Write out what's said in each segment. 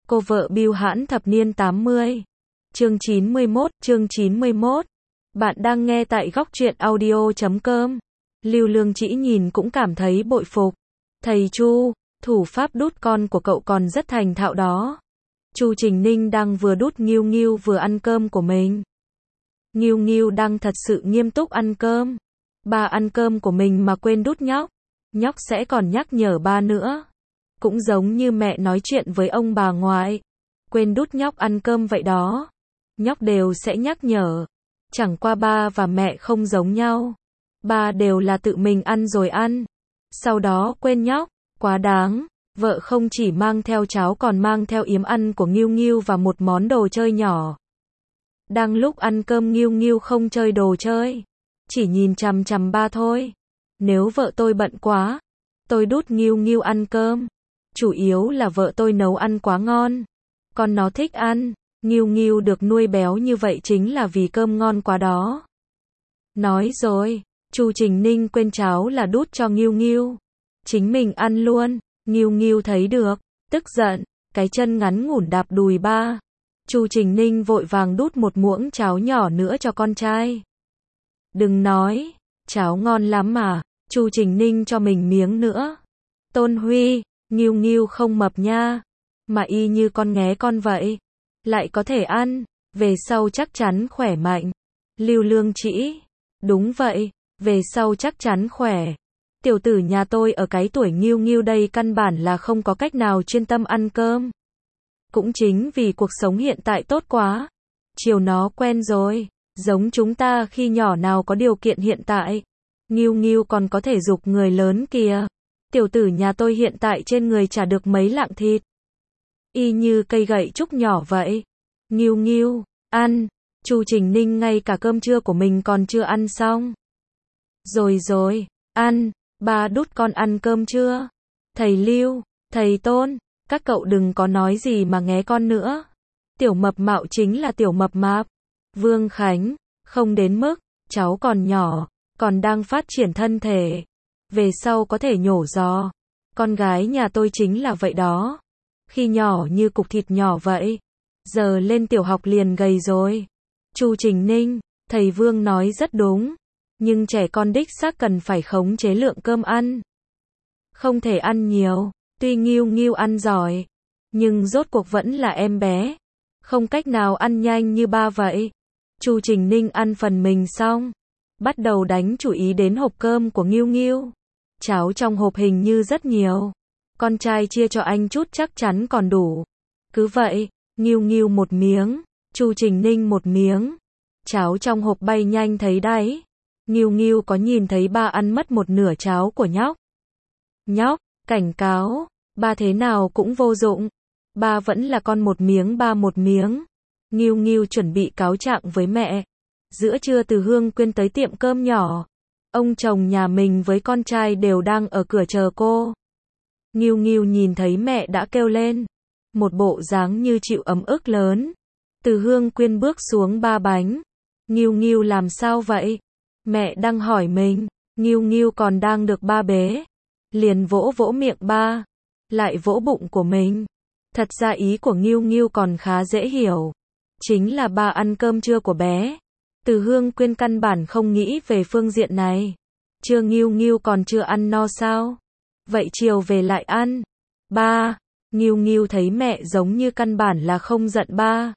Cô vợ bưu hãn thập niên 80. Chương 91. Bạn đang nghe tại góc truyện audio.com. Lưu Lương Trĩ nhìn cũng cảm thấy bội phục. Thầy Chu, thủ pháp đút con của cậu còn rất thành thạo đó. Chu Trình Ninh đang vừa đút Nghiêu Nghiêu vừa ăn cơm của mình. Nghiêu Nghiêu đang thật sự nghiêm túc ăn cơm. Ba ăn cơm của mình mà quên đút nhóc. Nhóc sẽ còn nhắc nhở ba nữa. Cũng giống như mẹ nói chuyện với ông bà ngoại. Quên đút nhóc ăn cơm vậy đó. Nhóc đều sẽ nhắc nhở. Chẳng qua ba và mẹ không giống nhau. Ba đều là tự mình ăn rồi ăn. Sau đó quên nhóc. Quá đáng. Vợ không chỉ mang theo cháo còn mang theo yếm ăn của Nghiêu Nghiêu và một món đồ chơi nhỏ. Đang lúc ăn cơm Nghiêu Nghiêu không chơi đồ chơi. Chỉ nhìn chằm chằm ba thôi. Nếu vợ tôi bận quá, tôi đút Nghiêu Nghiêu ăn cơm. Chủ yếu là vợ tôi nấu ăn quá ngon. Con nó thích ăn. Nghiêu Nghiêu được nuôi béo như vậy chính là vì cơm ngon quá đó. Nói rồi, Chu Trình Ninh quên cháo là đút cho Nghiêu Nghiêu. Chính mình ăn luôn. Nghiêu Nghiêu thấy được, tức giận, cái chân ngắn ngủn đạp đùi ba. Chu Trình Ninh vội vàng đút một muỗng cháo nhỏ nữa cho con trai. Đừng nói, cháo ngon lắm mà. Chu Trình Ninh cho mình miếng nữa. Tôn Huy, Nghiêu Nghiêu không mập nha, mà y như con nghé con vậy, lại có thể ăn, về sau chắc chắn khỏe mạnh. Lưu Lương Trĩ, đúng vậy, về sau chắc chắn khỏe. Tiểu tử nhà tôi ở cái tuổi Nghiêu Nghiêu đây căn bản là không có cách nào chuyên tâm ăn cơm. Cũng chính vì cuộc sống hiện tại tốt quá, chiều nó quen rồi, giống chúng ta khi nhỏ nào có điều kiện hiện tại. Nghiêu Nghiêu còn có thể giục người lớn kìa. Tiểu tử nhà tôi hiện tại trên người chả được mấy lạng thịt. Y như cây gậy trúc nhỏ vậy. Nghiêu Nghiêu, ăn. Chu Trình Ninh ngay cả cơm trưa của mình còn chưa ăn xong. Rồi, ăn. Ba đút con ăn cơm chưa? Thầy Lưu, thầy Tôn, các cậu đừng có nói gì mà nghé con nữa. Tiểu mập mạo chính là tiểu mập mạp. Vương Khánh, không đến mức, cháu còn nhỏ, còn đang phát triển thân thể. Về sau có thể nhổ giò. Con gái nhà tôi chính là vậy đó. Khi nhỏ như cục thịt nhỏ vậy. Giờ lên tiểu học liền gầy rồi. Chu Trình Ninh, thầy Vương nói rất đúng. Nhưng trẻ con đích xác cần phải khống chế lượng cơm ăn. Không thể ăn nhiều. Tuy Nghiêu Nghiêu ăn giỏi, nhưng rốt cuộc vẫn là em bé. Không cách nào ăn nhanh như ba vậy. Chu Trình Ninh ăn phần mình xong. Bắt đầu đánh chú ý đến hộp cơm của Nghiêu Nghiêu. Cháo trong hộp hình như rất nhiều. Con trai chia cho anh chút chắc chắn còn đủ. Cứ vậy, Nghiêu Nghiêu một miếng, Chu Trình Ninh một miếng. Cháo trong hộp bay nhanh thấy đấy. Nghiêu Nghiêu có nhìn thấy ba ăn mất một nửa cháo của nhóc. Nhóc, cảnh cáo, ba thế nào cũng vô dụng. Ba vẫn là con một miếng ba một miếng. Nghiêu Nghiêu chuẩn bị cáo trạng với mẹ. Giữa trưa Từ Hương Quyên tới tiệm cơm nhỏ. Ông chồng nhà mình với con trai đều đang ở cửa chờ cô. Nghiêu Nghiêu nhìn thấy mẹ đã kêu lên. Một bộ dáng như chịu ấm ức lớn. Từ Hương Quyên bước xuống ba bánh. Nghiêu Nghiêu làm sao vậy? Mẹ đang hỏi mình. Nghiêu Nghiêu còn đang được ba bế. Liền vỗ vỗ miệng ba. Lại vỗ bụng của mình. Thật ra ý của Nghiêu Nghiêu còn khá dễ hiểu. Chính là ba ăn cơm trưa của bé. Từ Hương Quyên căn bản không nghĩ về phương diện này. Chưa Nghiêu Nghiêu còn chưa ăn no sao? Vậy chiều về lại ăn. Ba. Nghiêu Nghiêu thấy mẹ giống như căn bản là không giận ba.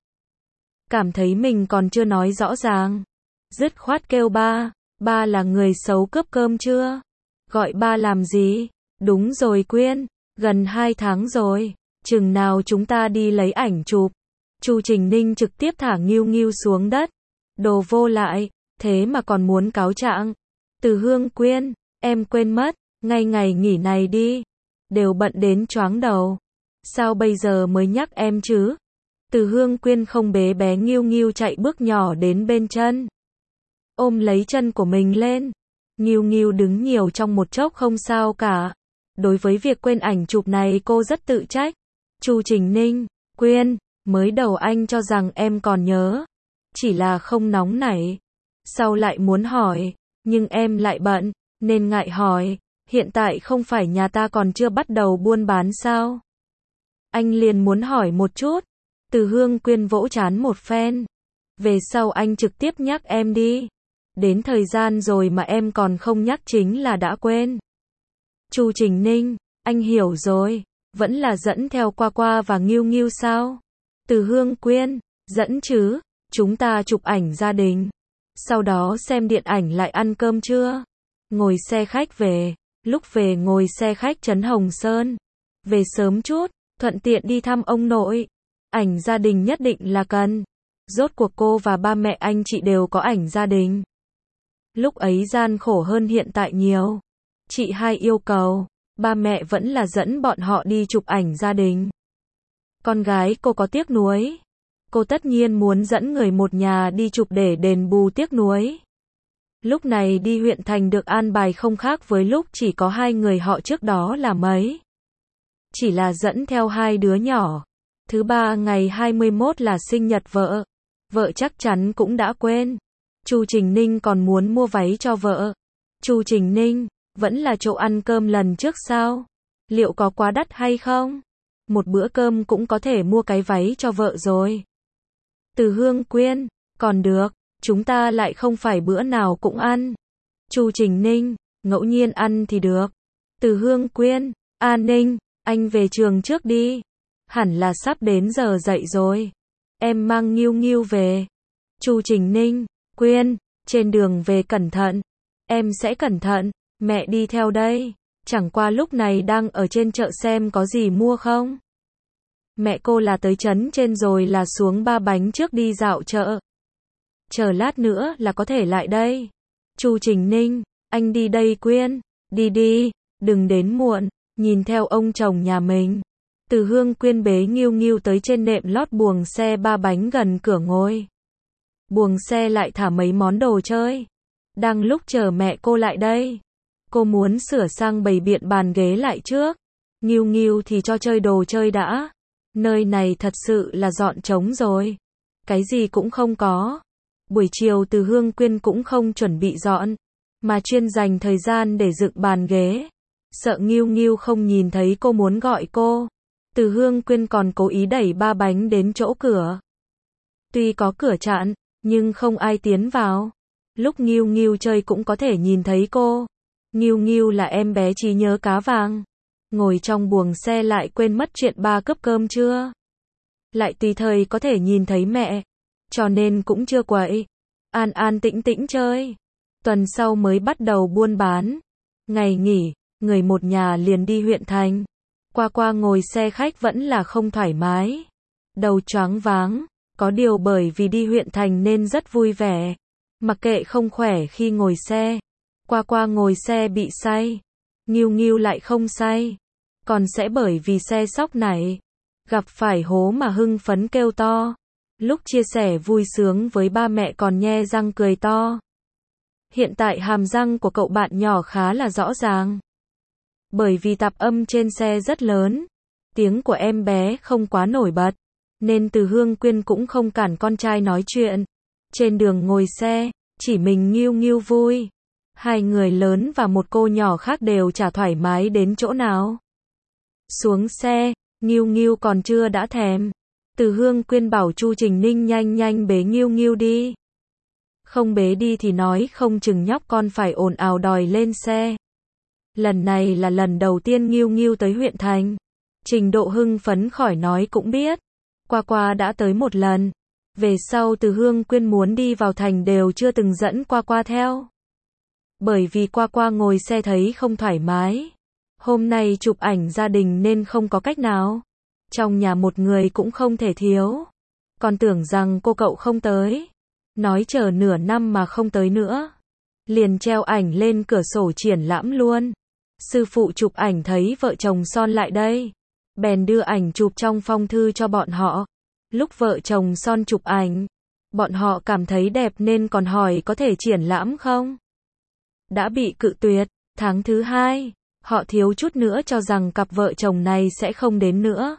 Cảm thấy mình còn chưa nói rõ ràng. Dứt khoát kêu ba. Ba là người xấu cướp cơm chưa? Gọi ba làm gì? Đúng rồi Quyên. Gần 2 tháng rồi. Chừng nào chúng ta đi lấy ảnh chụp. Chu Trình Ninh trực tiếp thả Nghiêu Nghiêu xuống đất. Đồ vô lại, thế mà còn muốn cáo trạng. Từ Hương Quyên, em quên mất, ngay ngày nghỉ này đi. Đều bận đến choáng đầu. Sao bây giờ mới nhắc em chứ? Từ Hương Quyên không bế bé Nghiêu Nghiêu chạy bước nhỏ đến bên chân. Ôm lấy chân của mình lên. Nghiêu Nghiêu đứng nhiều trong một chốc không sao cả. Đối với việc quên ảnh chụp này cô rất tự trách. Chu Trình Ninh, Quyên, mới đầu anh cho rằng em còn nhớ. Chỉ là không nóng nảy. Sau lại muốn hỏi, nhưng em lại bận, nên ngại hỏi. Hiện tại không phải nhà ta còn chưa bắt đầu buôn bán sao? Anh liền muốn hỏi một chút. Từ Hương Quyên vỗ trán một phen. Về sau anh trực tiếp nhắc em đi. Đến thời gian rồi mà em còn không nhắc chính là đã quên. Chu Trình Ninh, anh hiểu rồi. Vẫn là dẫn theo Qua Qua và Nghiêu Nghiêu sao? Từ Hương Quyên, dẫn chứ. Chúng ta chụp ảnh gia đình. Sau đó xem điện ảnh lại ăn cơm trưa. Ngồi xe khách về. Lúc về ngồi xe khách Trấn Hồng Sơn. Về sớm chút, thuận tiện đi thăm ông nội. Ảnh gia đình nhất định là cần. Rốt cuộc cô và ba mẹ anh chị đều có ảnh gia đình. Lúc ấy gian khổ hơn hiện tại nhiều. Chị hai yêu cầu, ba mẹ vẫn là dẫn bọn họ đi chụp ảnh gia đình. Con gái cô có tiếc nuối. Cô tất nhiên muốn dẫn người một nhà đi chụp để đền bù tiếc nuối. Lúc này đi huyện thành được an bài không khác với lúc chỉ có hai người họ trước đó là mấy. Chỉ là dẫn theo hai đứa nhỏ. Thứ ba ngày 21 là sinh nhật vợ. Vợ chắc chắn cũng đã quên. Chu Trình Ninh còn muốn mua váy cho vợ. Chu Trình Ninh, vẫn là chỗ ăn cơm lần trước sao? Liệu có quá đắt hay không? Một bữa cơm cũng có thể mua cái váy cho vợ rồi. Từ Hương Quyên, còn được, chúng ta lại không phải bữa nào cũng ăn. Chu Trình Ninh, ngẫu nhiên ăn thì được. Từ Hương Quyên, An Ninh, anh về trường trước đi. Hẳn là sắp đến giờ dậy rồi. Em mang Nghiêu Nghiêu về. Chu Trình Ninh, Quyên, trên đường về cẩn thận. Em sẽ cẩn thận, mẹ đi theo đây. Chẳng qua lúc này đang ở trên chợ xem có gì mua không. Mẹ cô là tới trấn trên rồi là xuống Ba Bánh trước đi dạo chợ. Chờ lát nữa là có thể lại đây. Chu Trình Ninh, anh đi đây Quyên. Đi đi, đừng đến muộn. Nhìn theo ông chồng nhà mình. Từ Hương Quyên bế Nghiêu Nghiêu tới trên nệm lót buồng xe Ba Bánh gần cửa ngồi. Buồng xe lại thả mấy món đồ chơi. Đang lúc chờ mẹ cô lại đây. Cô muốn sửa sang bày biện bàn ghế lại trước. Nghiêu Nghiêu thì cho chơi đồ chơi đã. Nơi này thật sự là dọn trống rồi. Cái gì cũng không có. Buổi chiều Từ Hương Quyên cũng không chuẩn bị dọn. Mà chuyên dành thời gian để dựng bàn ghế. Sợ Nghiêu Nghiêu không nhìn thấy cô muốn gọi cô. Từ Hương Quyên còn cố ý đẩy Ba Bánh đến chỗ cửa. Tuy có cửa chặn, nhưng không ai tiến vào. Lúc Nghiêu Nghiêu chơi cũng có thể nhìn thấy cô. Nghiêu Nghiêu là em bé trí nhớ cá vàng. Ngồi trong buồng xe lại quên mất chuyện ba cướp cơm trưa. Lại tùy thời có thể nhìn thấy mẹ. Cho nên cũng chưa quậy. An an tĩnh tĩnh chơi. Tuần sau mới bắt đầu buôn bán. Ngày nghỉ, người một nhà liền đi huyện thành. Qua Qua ngồi xe khách vẫn là không thoải mái. Đầu choáng váng. Có điều bởi vì đi huyện thành nên rất vui vẻ. Mặc kệ không khỏe khi ngồi xe. Qua Qua ngồi xe bị say. Nghiêu Nghiêu lại không say. Còn sẽ bởi vì xe sóc này. Gặp phải hố mà hưng phấn kêu to. Lúc chia sẻ vui sướng với ba mẹ còn nhe răng cười to. Hiện tại hàm răng của cậu bạn nhỏ khá là rõ ràng. Bởi vì tạp âm trên xe rất lớn. Tiếng của em bé không quá nổi bật. Nên Từ Hương Quyên cũng không cản con trai nói chuyện. Trên đường ngồi xe, chỉ mình Nghiêu Nghiêu vui. Hai người lớn và một cô nhỏ khác đều chả thoải mái đến chỗ nào. Xuống xe, Nghiêu Nghiêu còn chưa đã thèm. Từ Hương Quyên bảo Chu Trình Ninh nhanh nhanh bế Nghiêu Nghiêu đi. Không bế đi thì nói không chừng nhóc con phải ồn ào đòi lên xe. Lần này là lần đầu tiên Nghiêu Nghiêu tới huyện thành. Trình độ hưng phấn khỏi nói cũng biết. Qua Qua đã tới một lần. Về sau Từ Hương Quyên muốn đi vào thành đều chưa từng dẫn Qua Qua theo. Bởi vì Qua Qua ngồi xe thấy không thoải mái. Hôm nay chụp ảnh gia đình nên không có cách nào. Trong nhà một người cũng không thể thiếu. Còn tưởng rằng cô cậu không tới. Nói chờ nửa năm mà không tới nữa. Liền treo ảnh lên cửa sổ triển lãm luôn. Sư phụ chụp ảnh thấy vợ chồng son lại đây. Bèn đưa ảnh chụp trong phong thư cho bọn họ. Lúc vợ chồng son chụp ảnh, bọn họ cảm thấy đẹp nên còn hỏi có thể triển lãm không? Đã bị cự tuyệt. Tháng thứ 2, họ thiếu chút nữa cho rằng cặp vợ chồng này sẽ không đến nữa.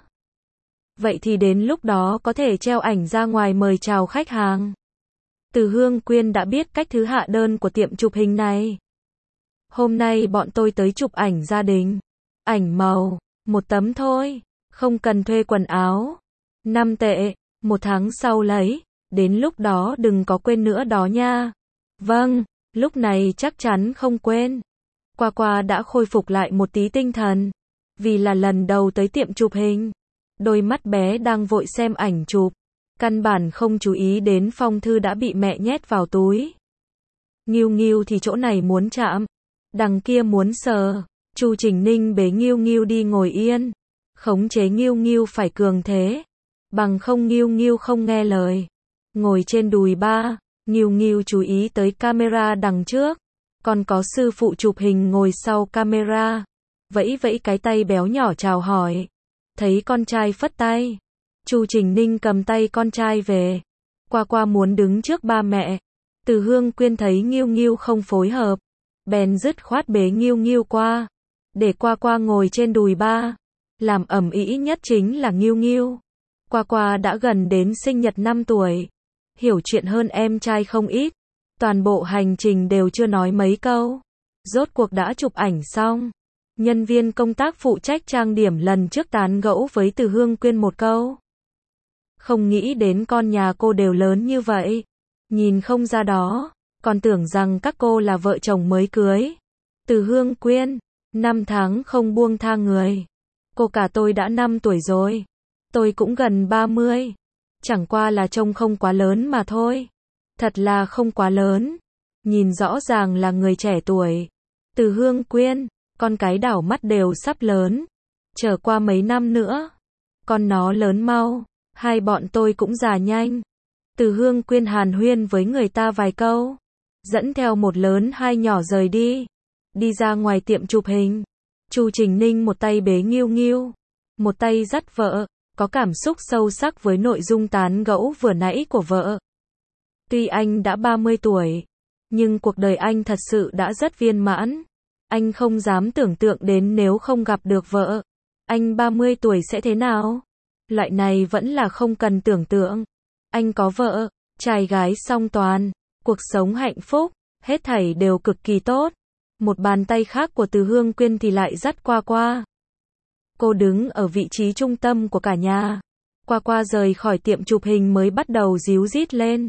Vậy thì đến lúc đó có thể treo ảnh ra ngoài mời chào khách hàng. Từ Hương Quyên đã biết cách thứ hạ đơn của tiệm chụp hình này. Hôm nay bọn tôi tới chụp ảnh gia đình. Ảnh màu, một tấm thôi. Không cần thuê quần áo. 5 tệ, 1 tháng sau lấy, đến lúc đó đừng có quên nữa đó nha. Vâng, lúc này chắc chắn không quên. Qua qua đã khôi phục lại một tí tinh thần. Vì là lần đầu tới tiệm chụp hình. Đôi mắt bé đang vội xem ảnh chụp. Căn bản không chú ý đến phong thư đã bị mẹ nhét vào túi. Nghiêu Nghiêu thì chỗ này muốn chạm, đằng kia muốn sờ. Chu Trình Ninh bế Nghiêu Nghiêu đi ngồi yên. Khống chế Nghiêu Nghiêu phải cường thế. Bằng không Nghiêu Nghiêu không nghe lời. Ngồi trên đùi ba, Nghiêu Nghiêu chú ý tới camera đằng trước. Còn có sư phụ chụp hình ngồi sau camera. Vẫy vẫy cái tay béo nhỏ chào hỏi. Thấy con trai phất tay. Chu Trình Ninh cầm tay con trai về. Qua qua muốn đứng trước ba mẹ. Từ Hương Quyên thấy Nghiêu Nghiêu không phối hợp. Bèn dứt khoát bế Nghiêu Nghiêu qua. Để qua qua ngồi trên đùi ba. Làm ầm ĩ nhất chính là Nghiêu Nghiêu. Qua qua đã gần đến sinh nhật 5 tuổi. Hiểu chuyện hơn em trai không ít. Toàn bộ hành trình đều chưa nói mấy câu. Rốt cuộc đã chụp ảnh xong. Nhân viên công tác phụ trách trang điểm lần trước tán gẫu với Từ Hương Quyên một câu. Không nghĩ đến con nhà cô đều lớn như vậy. Nhìn không ra đó. Còn tưởng rằng các cô là vợ chồng mới cưới. Từ Hương Quyên, 5 tháng không buông tha người. Cô cả tôi đã 5 tuổi rồi. Tôi cũng gần 30. Chẳng qua là trông không quá lớn mà thôi. Thật là không quá lớn. Nhìn rõ ràng là người trẻ tuổi. Từ Hương Quyên, con cái đảo mắt đều sắp lớn. Chờ qua mấy năm nữa. Con nó lớn mau. Hai bọn tôi cũng già nhanh. Từ Hương Quyên hàn huyên với người ta vài câu. Dẫn theo một lớn hai nhỏ rời đi. Đi ra ngoài tiệm chụp hình. Chu Trình Ninh một tay bế Nghiêu Nghiêu. Một tay dắt vợ. Có cảm xúc sâu sắc với nội dung tán gẫu vừa nãy của vợ. Tuy anh đã 30 tuổi. Nhưng cuộc đời anh thật sự đã rất viên mãn. Anh không dám tưởng tượng đến nếu không gặp được vợ. Anh 30 tuổi sẽ thế nào? Loại này vẫn là không cần tưởng tượng. Anh có vợ, trai gái song toàn, cuộc sống hạnh phúc, hết thảy đều cực kỳ tốt. Một bàn tay khác của Từ Hương Quyên thì lại dắt qua qua. Cô đứng ở vị trí trung tâm của cả nhà. Qua qua rời khỏi tiệm chụp hình mới bắt đầu díu dít lên.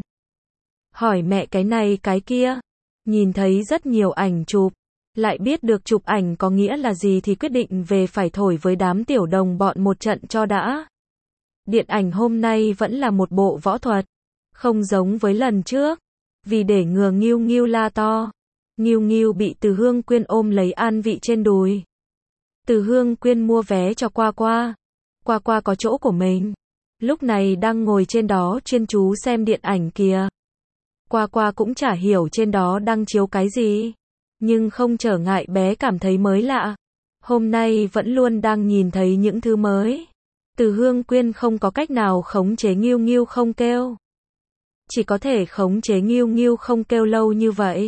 Hỏi mẹ cái này cái kia. Nhìn thấy rất nhiều ảnh chụp. Lại biết được chụp ảnh có nghĩa là gì thì quyết định về phải thổi với đám tiểu đồng bọn một trận cho đã. Điện ảnh hôm nay vẫn là một bộ võ thuật. Không giống với lần trước. Vì để ngừa Nghiêu Nghiêu la to. Nghiêu Nghiêu bị Từ Hương Quyên ôm lấy an vị trên đùi. Từ Hương Quyên mua vé cho qua qua. Qua qua có chỗ của mình. Lúc này đang ngồi trên đó chuyên chú xem điện ảnh kìa. Qua qua cũng chả hiểu trên đó đang chiếu cái gì. Nhưng không trở ngại bé cảm thấy mới lạ. Hôm nay vẫn luôn đang nhìn thấy những thứ mới. Từ Hương Quyên không có cách nào khống chế Nghiêu Nghiêu không kêu. Chỉ có thể khống chế Nghiêu Nghiêu không kêu lâu như vậy.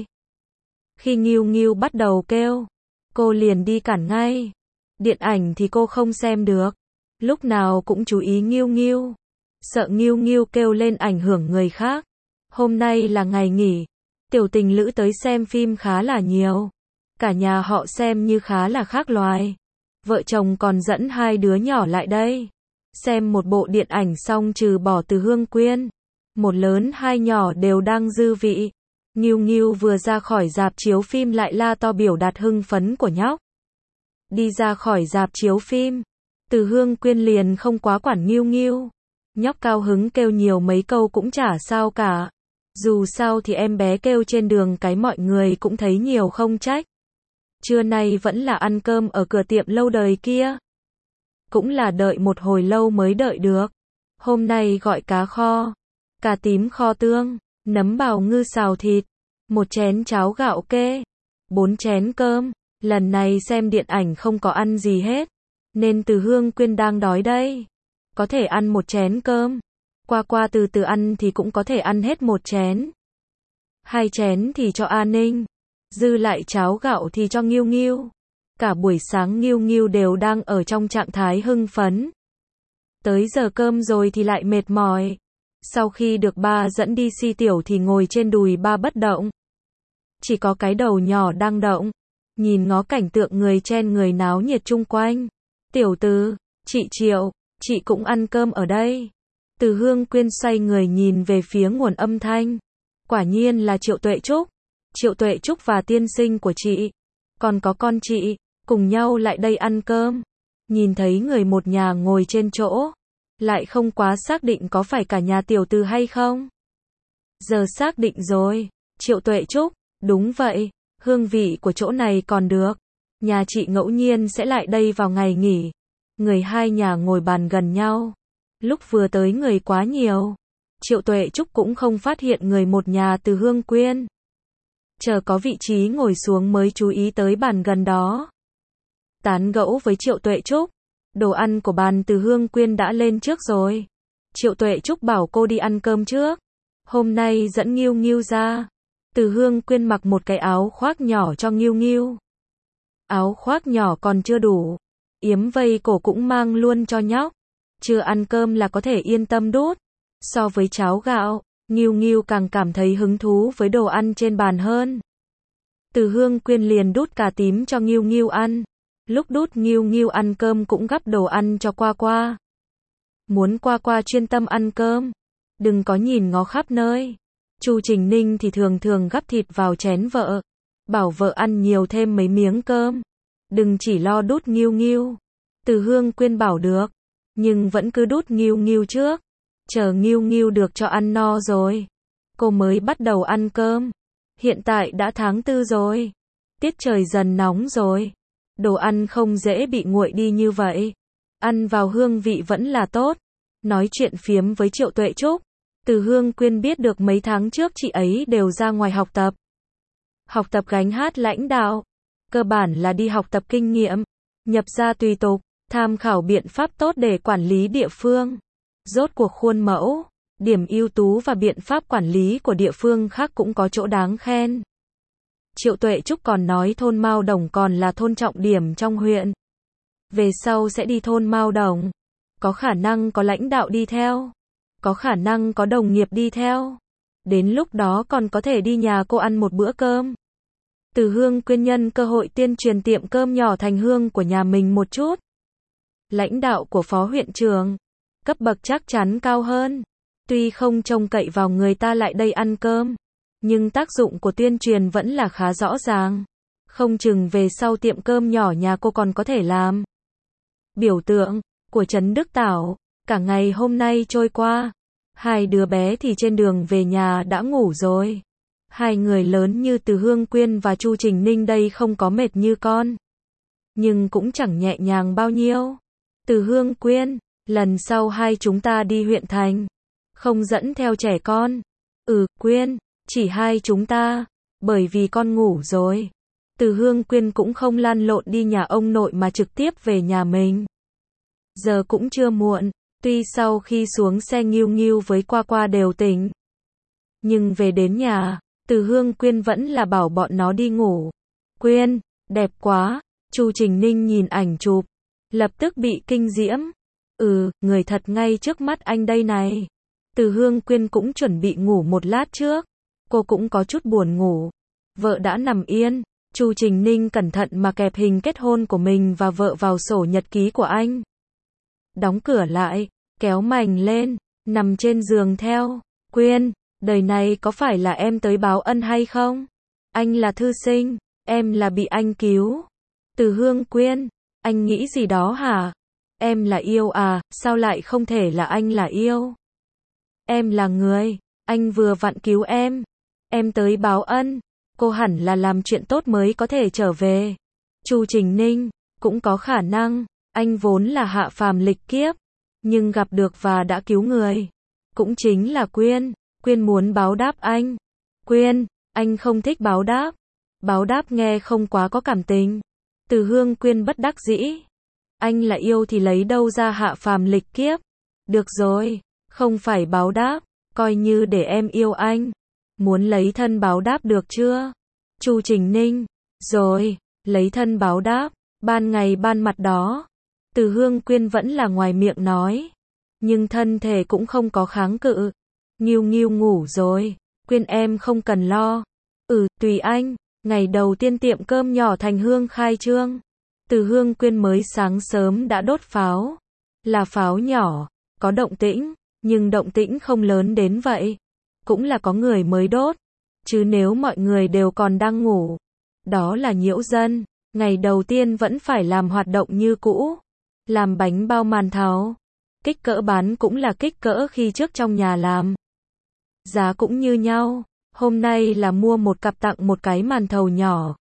Khi Nghiêu Nghiêu bắt đầu kêu, cô liền đi cản ngay. Điện ảnh thì cô không xem được. Lúc nào cũng chú ý Nghiêu Nghiêu. Sợ Nghiêu Nghiêu kêu lên ảnh hưởng người khác. Hôm nay là ngày nghỉ. Tiểu tình lữ tới xem phim khá là nhiều. Cả nhà họ xem như khá là khác loài. Vợ chồng còn dẫn hai đứa nhỏ lại đây. Xem một bộ điện ảnh xong trừ bỏ Từ Hương Quyên. Một lớn hai nhỏ đều đang dư vị. Nghiêu Nghiêu vừa ra khỏi rạp chiếu phim lại la to biểu đạt hưng phấn của nhóc. Đi ra khỏi rạp chiếu phim. Từ Hương Quyên liền không quá quản Nghiêu Nghiêu. Nhóc cao hứng kêu nhiều mấy câu cũng chả sao cả. Dù sao thì em bé kêu trên đường cái mọi người cũng thấy nhiều không trách. Trưa nay vẫn là ăn cơm ở cửa tiệm lâu đời kia. Cũng là đợi một hồi lâu mới đợi được. Hôm nay gọi cá kho, cà tím kho tương, nấm bào ngư xào thịt, một chén cháo gạo kê, 4 chén cơm. Lần này xem điện ảnh không có ăn gì hết. Nên Từ Hương Quyên đang đói đây. Có thể ăn một chén cơm. Qua qua từ từ ăn thì cũng có thể ăn hết một chén. 2 chén thì cho A Ninh. Dư lại cháo gạo thì cho Nghiêu Nghiêu. Cả buổi sáng Nghiêu Nghiêu đều đang ở trong trạng thái hưng phấn. Tới giờ cơm rồi thì lại mệt mỏi. Sau khi được ba dẫn đi si tiểu thì ngồi trên đùi ba bất động. Chỉ có cái đầu nhỏ đang động. Nhìn ngó cảnh tượng người chen người náo nhiệt chung quanh. Tiểu Từ, Chị Triệu, chị cũng ăn cơm ở đây. Từ Hương Quyên xoay người nhìn về phía nguồn âm thanh. Quả nhiên là Triệu Tuệ Trúc. Triệu Tuệ Trúc và tiên sinh của chị, còn có con chị, cùng nhau lại đây ăn cơm. Nhìn thấy người một nhà ngồi trên chỗ, lại không quá xác định có phải cả nhà tiểu từ hay không. Giờ xác định rồi, Triệu Tuệ Trúc, đúng vậy, hương vị của chỗ này còn được. Nhà chị ngẫu nhiên sẽ lại đây vào ngày nghỉ. Người hai nhà ngồi bàn gần nhau. Lúc vừa tới người quá nhiều, Triệu Tuệ Trúc cũng không phát hiện người một nhà Từ Hương Quyên. Chờ có vị trí ngồi xuống mới chú ý tới bàn gần đó. Tán gẫu với Triệu Tuệ Trúc, đồ ăn của bàn Từ Hương Quyên đã lên trước rồi. Triệu Tuệ Trúc bảo cô đi ăn cơm trước. Hôm nay dẫn Nghiêu Nghiêu ra. Từ Hương Quyên mặc một cái áo khoác nhỏ cho Nghiêu Nghiêu. Áo khoác nhỏ còn chưa đủ, yếm vây cổ cũng mang luôn cho nhóc. Chưa ăn cơm là có thể yên tâm đút. So với cháo gạo, Nghiêu Nghiêu càng cảm thấy hứng thú với đồ ăn trên bàn hơn. Từ Hương Quyên liền đút cà tím cho Nghiêu Nghiêu ăn. Lúc đút Nghiêu Nghiêu ăn cơm cũng gắp đồ ăn cho Qua Qua. Muốn Qua Qua chuyên tâm ăn cơm, đừng có nhìn ngó khắp nơi. Chu Trình Ninh thì thường thường gắp thịt vào chén vợ, bảo vợ ăn nhiều thêm mấy miếng cơm, đừng chỉ lo đút Nghiêu Nghiêu. Từ Hương Quyên bảo được, nhưng vẫn cứ đút Nghiêu Nghiêu trước, chờ Nghiêu Nghiêu được cho ăn no rồi, cô mới bắt đầu ăn cơm. Hiện tại đã tháng 4 rồi, tiết trời dần nóng rồi, đồ ăn không dễ bị nguội đi như vậy, ăn vào hương vị vẫn là tốt. Nói chuyện phiếm với Triệu Tuệ Trúc, Từ Hương Quyên biết được mấy tháng trước chị ấy đều ra ngoài học tập. Học tập gánh hát lãnh đạo, cơ bản là đi học tập kinh nghiệm, nhập gia tùy tục, tham khảo biện pháp tốt để quản lý địa phương. Rốt cuộc khuôn mẫu, điểm ưu tú và biện pháp quản lý của địa phương khác cũng có chỗ đáng khen. Triệu Tuệ Trúc còn nói thôn Mao Đồng còn là thôn trọng điểm trong huyện. Về sau sẽ đi thôn Mao Đồng. Có khả năng có lãnh đạo đi theo. Có khả năng có đồng nghiệp đi theo. Đến lúc đó còn có thể đi nhà cô ăn một bữa cơm. Từ Hương Quyên nhân cơ hội tuyên truyền tiệm cơm nhỏ Thành Hương của nhà mình một chút. Lãnh đạo của phó huyện trưởng, cấp bậc chắc chắn cao hơn. Tuy không trông cậy vào người ta lại đây ăn cơm, nhưng tác dụng của tuyên truyền vẫn là khá rõ ràng. Không chừng về sau tiệm cơm nhỏ nhà cô còn có thể làm biểu tượng của Trấn Đức Tảo. Cả ngày hôm nay trôi qua, hai đứa bé thì trên đường về nhà đã ngủ rồi. Hai người lớn như Từ Hương Quyên và Chu Trình Ninh đây không có mệt như con, nhưng cũng chẳng nhẹ nhàng bao nhiêu. Từ Hương Quyên, lần sau hai chúng ta đi huyện thành, không dẫn theo trẻ con. Quyên, chỉ hai chúng ta, bởi vì con ngủ rồi. Từ Hương Quyên cũng không lăn lộn đi nhà ông nội mà trực tiếp về nhà mình. Giờ cũng chưa muộn, tuy sau khi xuống xe Nghiêu Nghiêu với Qua Qua đều tỉnh, nhưng về đến nhà, Từ Hương Quyên vẫn là bảo bọn nó đi ngủ. Quyên, đẹp quá. Chu Trình Ninh nhìn ảnh chụp, lập tức bị kinh diễm. Người thật ngay trước mắt anh đây này. Từ Hương Quyên cũng chuẩn bị ngủ một lát trước. Cô cũng có chút buồn ngủ. Vợ đã nằm yên. Chu Trình Ninh cẩn thận mà kẹp hình kết hôn của mình và vợ vào sổ nhật ký của anh. Đóng cửa lại, kéo mành lên, nằm trên giường theo. Quyên, đời này có phải là em tới báo ân hay không? Anh là thư sinh, em là bị anh cứu. Từ Hương Quyên, anh nghĩ gì đó hả? Em là yêu à, sao lại không thể là anh là yêu? Em là người, anh vừa vặn cứu em. Em tới báo ân, cô hẳn là làm chuyện tốt mới có thể trở về. Chu Trình Ninh, cũng có khả năng, anh vốn là hạ phàm lịch kiếp, nhưng gặp được và đã cứu người. Cũng chính là Quyên, Quyên muốn báo đáp anh. Quyên, anh không thích báo đáp. Báo đáp nghe không quá có cảm tình. Từ Hương Quyên bất đắc dĩ. Anh là yêu thì lấy đâu ra hạ phàm lịch kiếp. Được rồi, không phải báo đáp, coi như để em yêu anh. Muốn lấy thân báo đáp được chưa? Chu Trình Ninh, rồi, lấy thân báo đáp, ban ngày ban mặt đó. Từ Hương Quyên vẫn là ngoài miệng nói, nhưng thân thể cũng không có kháng cự. Nghiêu Nghiêu ngủ rồi, Quyên em không cần lo. Tùy anh. Ngày đầu tiên tiệm cơm nhỏ Thành Hương khai trương, Từ Hương Quyên mới sáng sớm đã đốt pháo. Là pháo nhỏ, có động tĩnh, nhưng động tĩnh không lớn đến vậy. Cũng là có người mới đốt. Chứ nếu mọi người đều còn đang ngủ, đó là nhiễu dân. Ngày đầu tiên vẫn phải làm hoạt động như cũ. Làm bánh bao màn thầu. Kích cỡ bán cũng là kích cỡ khi trước trong nhà làm. Giá cũng như nhau. Hôm nay là mua một cặp tặng một cái màn thầu nhỏ.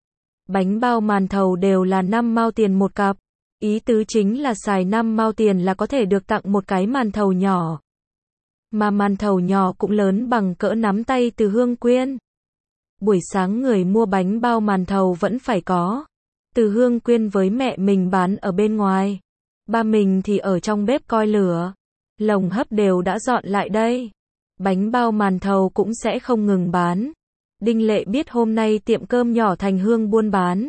Bánh bao màn thầu đều là 5 mao tiền một cặp. Ý tứ chính là xài 5 mao tiền là có thể được tặng một cái màn thầu nhỏ. Mà màn thầu nhỏ cũng lớn bằng cỡ nắm tay Từ Hương Quyên. Buổi sáng người mua bánh bao màn thầu vẫn phải có. Từ Hương Quyên với mẹ mình bán ở bên ngoài. Ba mình thì ở trong bếp coi lửa. Lồng hấp đều đã dọn lại đây. Bánh bao màn thầu cũng sẽ không ngừng bán. Đinh Lệ biết hôm nay tiệm cơm nhỏ Thành Hương buôn bán,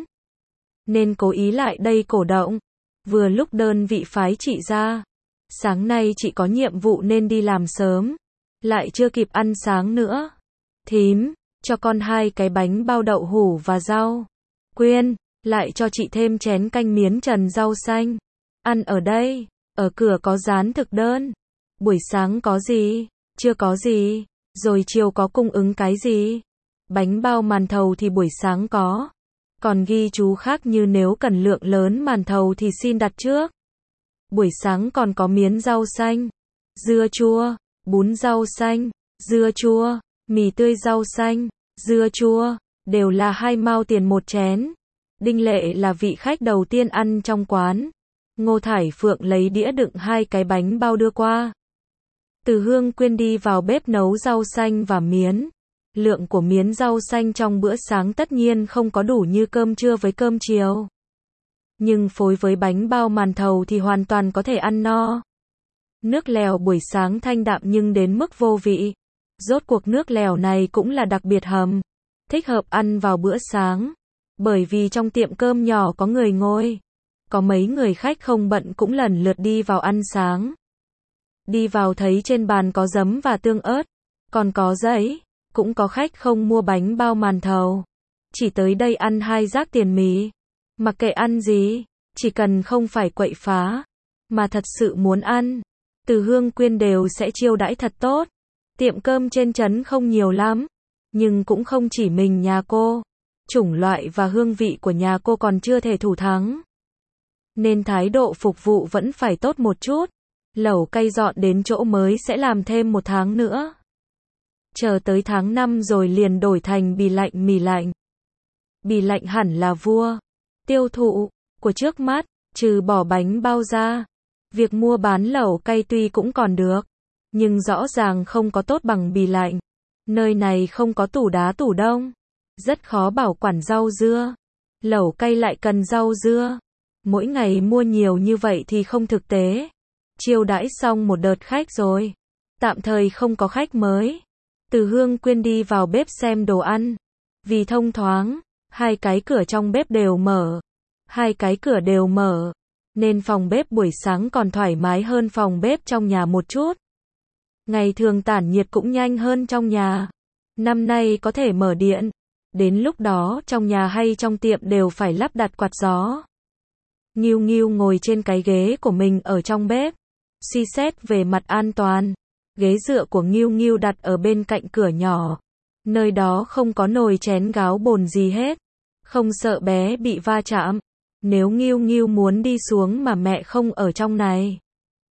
nên cố ý lại đây cổ động. Vừa lúc đơn vị phái chị ra. Sáng nay chị có nhiệm vụ nên đi làm sớm. Lại chưa kịp ăn sáng nữa. Thím, cho con 2 cái bánh bao đậu hủ và rau. Quyên, lại cho chị thêm chén canh miến trần rau xanh. Ăn ở đây, ở cửa có dán thực đơn. Buổi sáng có gì? Chưa có gì. Rồi chiều có cung ứng cái gì? Bánh bao màn thầu thì buổi sáng có. Còn ghi chú khác như nếu cần lượng lớn màn thầu thì xin đặt trước. Buổi sáng còn có miến rau xanh, dưa chua, bún rau xanh, dưa chua, mì tươi rau xanh, dưa chua, đều là 2 mao tiền một chén. Đinh Lệ là vị khách đầu tiên ăn trong quán. Ngô Thải Phượng lấy đĩa đựng 2 cái bánh bao đưa qua. Từ Hương Quyên đi vào bếp nấu rau xanh và miến. Lượng của miến rau xanh trong bữa sáng tất nhiên không có đủ như cơm trưa với cơm chiều. Nhưng phối với bánh bao màn thầu thì hoàn toàn có thể ăn no. Nước lèo buổi sáng thanh đạm nhưng đến mức vô vị. Rốt cuộc nước lèo này cũng là đặc biệt hầm. Thích hợp ăn vào bữa sáng. Bởi vì trong tiệm cơm nhỏ có người ngồi. Có mấy người khách không bận cũng lần lượt đi vào ăn sáng. Đi vào thấy trên bàn có giấm và tương ớt. Còn có giấy. Cũng có khách không mua bánh bao màn thầu. Chỉ tới đây ăn 2 rác tiền mì. Mặc kệ ăn gì, chỉ cần không phải quậy phá, mà thật sự muốn ăn, Từ Hương Quyên đều sẽ chiêu đãi thật tốt. Tiệm cơm trên trấn không nhiều lắm, nhưng cũng không chỉ mình nhà cô. Chủng loại và hương vị của nhà cô còn chưa thể thủ thắng. Nên thái độ phục vụ vẫn phải tốt một chút. Lẩu cay dọn đến chỗ mới sẽ làm thêm 1 tháng nữa. Chờ tới tháng 5 rồi liền đổi thành bì lạnh mì lạnh. Bì lạnh hẳn là vua tiêu thụ của trước mắt, trừ bỏ bánh bao ra. Việc mua bán lẩu cay tuy cũng còn được, nhưng rõ ràng không có tốt bằng bì lạnh. Nơi này không có tủ đá tủ đông, rất khó bảo quản rau dưa. Lẩu cay lại cần rau dưa. Mỗi ngày mua nhiều như vậy thì không thực tế. Chiêu đãi xong một đợt khách rồi, tạm thời không có khách mới. Từ Hương Quyên đi vào bếp xem đồ ăn. Vì thông thoáng, 2 cái cửa trong bếp đều mở. 2 cái cửa đều mở, nên phòng bếp buổi sáng còn thoải mái hơn phòng bếp trong nhà một chút. Ngày thường tản nhiệt cũng nhanh hơn trong nhà. Năm nay có thể mở điện. Đến lúc đó trong nhà hay trong tiệm đều phải lắp đặt quạt gió. Nghiêu Nghiêu ngồi trên cái ghế của mình ở trong bếp. Suy xét về mặt an toàn. Ghế dựa của Nghiêu Nghiêu đặt ở bên cạnh cửa nhỏ. Nơi đó không có nồi chén gáo bồn gì hết. Không sợ bé bị va chạm. Nếu Nghiêu Nghiêu muốn đi xuống mà mẹ không ở trong này,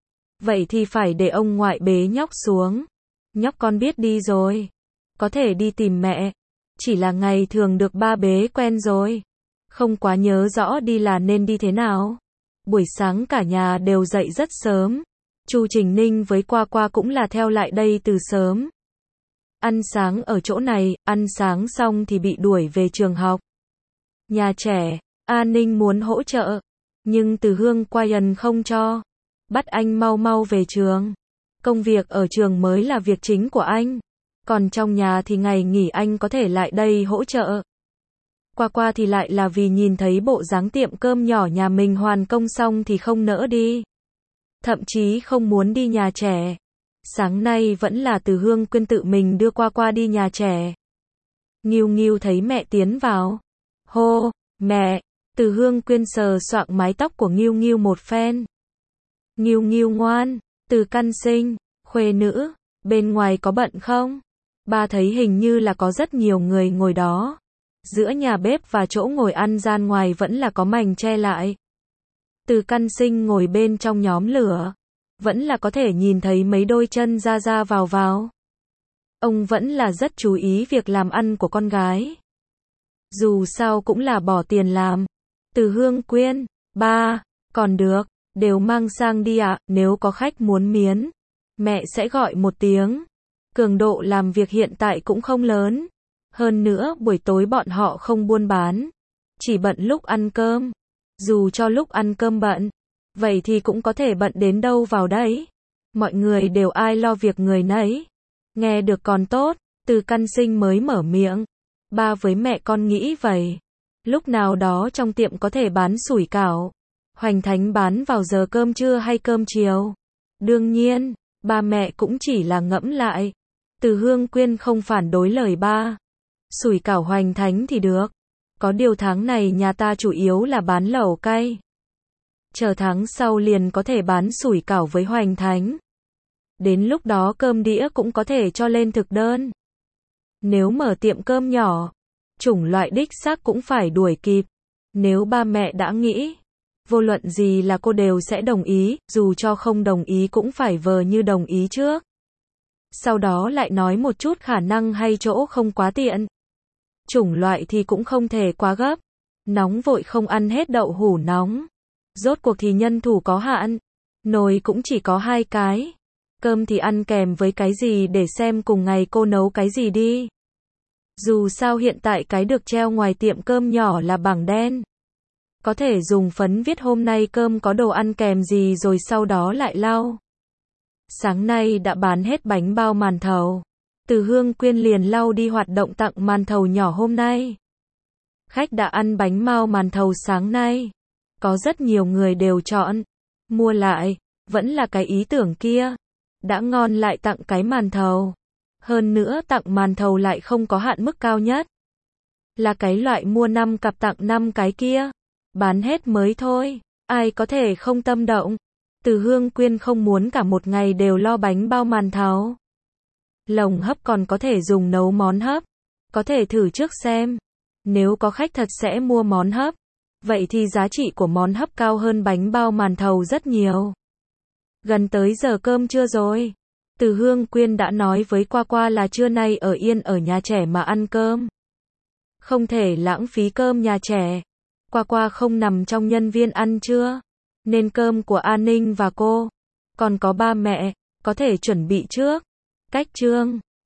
vậy thì phải để ông ngoại bế nhóc xuống. Nhóc con biết đi rồi. Có thể đi tìm mẹ. Chỉ là ngày thường được ba bế quen rồi. Không quá nhớ rõ đi là nên đi thế nào. Buổi sáng cả nhà đều dậy rất sớm. Chu Trình Ninh với Qua Qua cũng là theo lại đây từ sớm. Ăn sáng ở chỗ này, ăn sáng xong thì bị đuổi về trường học. Nhà trẻ, A Ninh muốn hỗ trợ, nhưng Từ Hương Quyen không cho. Bắt anh mau mau về trường. Công việc ở trường mới là việc chính của anh. Còn trong nhà thì ngày nghỉ anh có thể lại đây hỗ trợ. Qua Qua thì lại là vì nhìn thấy bộ dáng tiệm cơm nhỏ nhà mình hoàn công xong thì không nỡ đi. Thậm chí không muốn đi nhà trẻ. Sáng nay vẫn là Từ Hương Quyên tự mình đưa Qua Qua đi nhà trẻ. Nghiêu Nghiêu thấy mẹ tiến vào. Hô, mẹ. Từ Hương Quyên sờ soạng mái tóc của Nghiêu Nghiêu một phen. Nghiêu nghiêu ngoan, Từ Căn Sinh, khuê nữ, bên ngoài có bận không? Ba thấy hình như là có rất nhiều người ngồi đó. Giữa nhà bếp và chỗ ngồi ăn gian ngoài vẫn là có mành che lại. Từ Căn Sinh ngồi bên trong nhóm lửa. Vẫn là có thể nhìn thấy mấy đôi chân ra ra vào vào. Ông vẫn là rất chú ý việc làm ăn của con gái. Dù sao cũng là bỏ tiền làm. Từ Hương Quyên, ba, còn được, đều mang sang đi ạ, nếu có khách muốn miến. Mẹ sẽ gọi một tiếng. Cường độ làm việc hiện tại cũng không lớn. Hơn nữa buổi tối bọn họ không buôn bán. Chỉ bận lúc ăn cơm. Dù cho lúc ăn cơm bận, vậy thì cũng có thể bận đến đâu vào đấy. Mọi người đều ai lo việc người nấy. Nghe được còn tốt, Từ Căn Sinh mới mở miệng. Ba với mẹ con nghĩ vậy. Lúc nào đó trong tiệm có thể bán sủi cảo. Hoành Thánh bán vào giờ cơm trưa hay cơm chiều. Đương nhiên, ba mẹ cũng chỉ là ngẫm lại. Từ Hương Quyên không phản đối lời ba. Sủi cảo Hoành Thánh thì được. Có điều tháng này nhà ta chủ yếu là bán lẩu cay. Chờ tháng sau liền có thể bán sủi cảo với Hoành Thánh. Đến lúc đó cơm đĩa cũng có thể cho lên thực đơn. Nếu mở tiệm cơm nhỏ, chủng loại đích xác cũng phải đuổi kịp. Nếu ba mẹ đã nghĩ, vô luận gì là cô đều sẽ đồng ý, dù cho không đồng ý cũng phải vờ như đồng ý trước. Sau đó lại nói một chút khả năng hay chỗ không quá tiện. Chủng loại thì cũng không thể quá gấp. Nóng vội không ăn hết đậu hũ nóng. Rốt cuộc thì nhân thủ có hạn. Nồi cũng chỉ có 2 cái. Cơm thì ăn kèm với cái gì để xem cùng ngày cô nấu cái gì đi. Dù sao hiện tại cái được treo ngoài tiệm cơm nhỏ là bảng đen. Có thể dùng phấn viết hôm nay cơm có đồ ăn kèm gì rồi sau đó lại lau. Sáng nay đã bán hết bánh bao màn thầu. Từ Hương Quyên liền lau đi hoạt động tặng màn thầu nhỏ hôm nay. Khách đã ăn bánh bao màn thầu sáng nay. Có rất nhiều người đều chọn mua lại, vẫn là cái ý tưởng kia. Đã ngon lại tặng cái màn thầu. Hơn nữa tặng màn thầu lại không có hạn mức cao nhất. Là cái loại mua 5 cặp tặng 5 cái kia. Bán hết mới thôi. Ai có thể không tâm động. Từ Hương Quyên không muốn cả một ngày đều lo bánh bao màn thầu. Lồng hấp còn có thể dùng nấu món hấp. Có thể thử trước xem. Nếu có khách thật sẽ mua món hấp. Vậy thì giá trị của món hấp cao hơn bánh bao màn thầu rất nhiều. Gần tới giờ cơm trưa rồi. Từ Hương Quyên đã nói với Qua Qua là trưa nay ở yên ở nhà trẻ mà ăn cơm. Không thể lãng phí cơm nhà trẻ. Qua Qua không nằm trong nhân viên ăn trưa. Nên cơm của An Ninh và cô, còn có ba mẹ, có thể chuẩn bị trước. Cách chương